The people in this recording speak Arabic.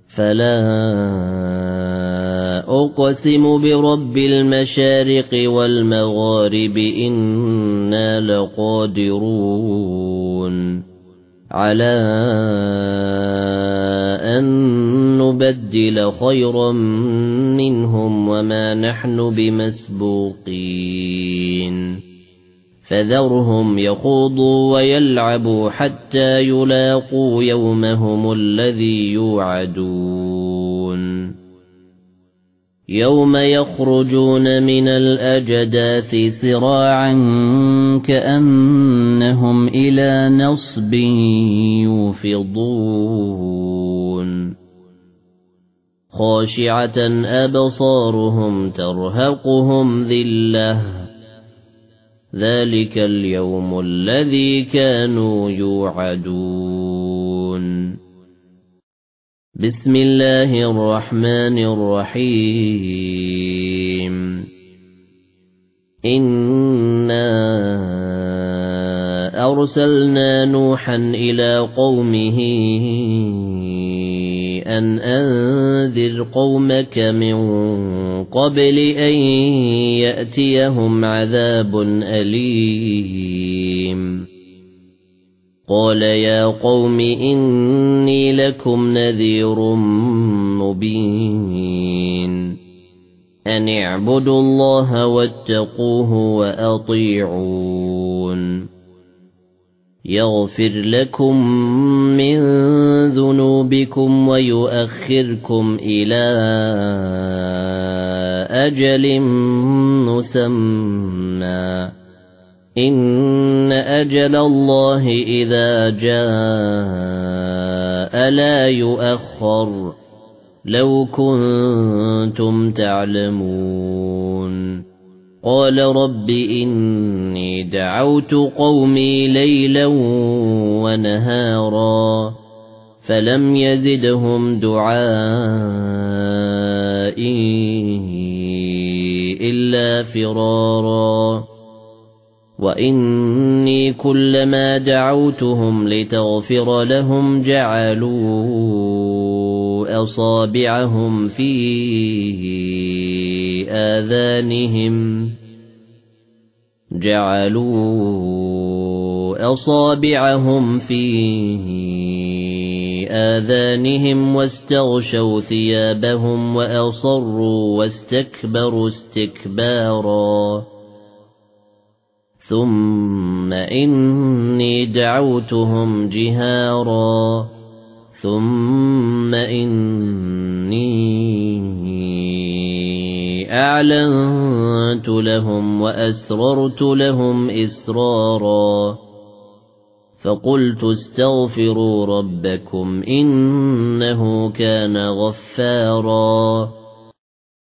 فلا أقسم برب المشارق والمغارب إنا لقادرون على أن نبدل خيرا منهم وما نحن بمسبوقين فذرهم يخوضوا ويلعبوا حتى يلاقوا يومهم الذي يوعدون يوم يخرجون من الأجداث سراعا كأنهم إلى نصب يوفضون خاشعة أبصارهم ترهقهم ذلة ذلك اليوم الذي كانوا يوعدون بسم الله الرحمن الرحيم إنا أرسلنا نوحا إلى قومه أن أنذر قومك من قبل أن يأتيهم عذاب أليم قال يا قوم إني لكم نذير مبين أن اعبدوا الله واتقوه وأطيعون يغفر لكم من ذنوبكم ويؤخركم إلى أجل مسمى إن أجل الله إذا جاء لا يؤخر لو كنتم تعلمون قال رب إني دعوت قومي ليلا ونهارا فلم يزدهم دعائي إلا فرارا وإني كلما دعوتهم لتغفر لهم جعلوا أصابعهم في آذانهم واستغشوا ثيابهم وأصروا واستكبروا استكبارا ثم إني دعوتهم جهارا ثم إني أعلنت لهم وأسررت لهم إسرارا فقلت استغفروا ربكم إنه كان غفارا